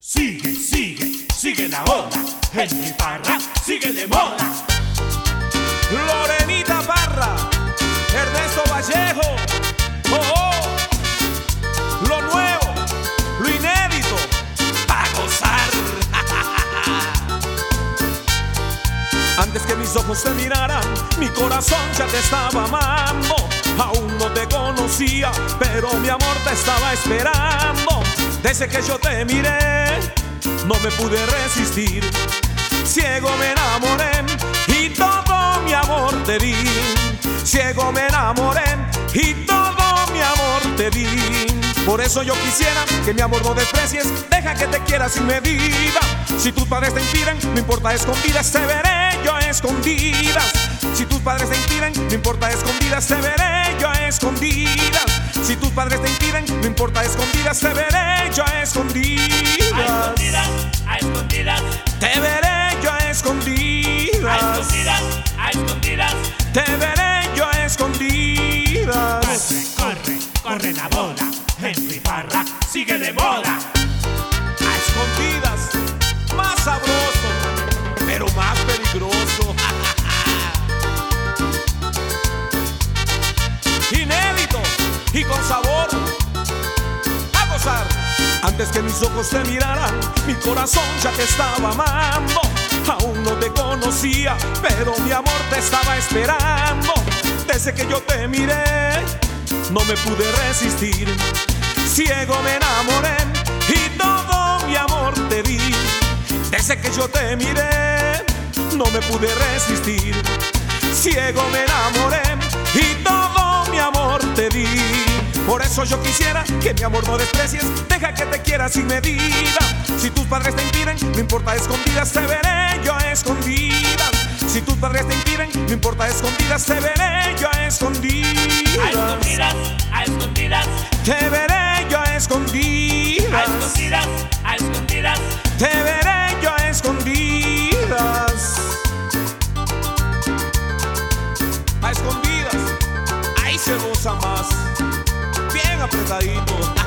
Sigue, sigue, sigue la ola. Henry Parra sigue de moda. Lorenita Parra, Ernesto Vallejo. Oh, oh. Lo nuevo, lo inédito, Pa' gozar. Antes que mis ojos te miraran, mi corazón ya te estaba amando. Aún no te conocía, pero mi amor te estaba esperando. Desde que yo te miré, no me pude resistir. Ciego me enamoré y todo mi amor te di. Ciego me enamoré y todo mi amor te di. Por eso yo quisiera que mi amor no desprecies. Deja que te quiera sin medida. Si tus padres te impiden, no importa, a escondidas te veré yo a escondidas. Si tus padres te impiden, no importa, a escondidas te veré yo a escondidas. Si tus padres te impiden, no importa, a escondidas te veré yo a escondidas. A escondidas, a escondidas. Te veré yo a escondidas. A escondidas, a escondidas. Te veré yo a escondidas. Corre, corre, corre la bola. Henry Parra sigue de moda. A escondidas, más sabroso, pero más peligroso. Inédito y con sabor. A gozar. Antes que mis ojos te miraran, mi corazón ya te estaba amando. Aún no te conocía, pero mi amor te estaba esperando. Desde que yo te miré, no me pude resistir. Ciego me enamoré y todo mi amor te di. Desde que yo te miré, no me pude resistir. Ciego me enamoré y todo mi amor te di. Por eso yo quisiera que mi amor no desprecies. Deja que te quiera sin medida. Si tus padres te impiden, no importa, a escondidas te veré yo a escondidas. Si tus padres te impiden, no importa, a escondidas te veré yo a escondidas. A escondidas, a escondidas. Te veré yo a escondidas. A escondidas, a escondidas. Te veré yo a escondidas. A escondidas, ahí se goza más. Bien apretadito.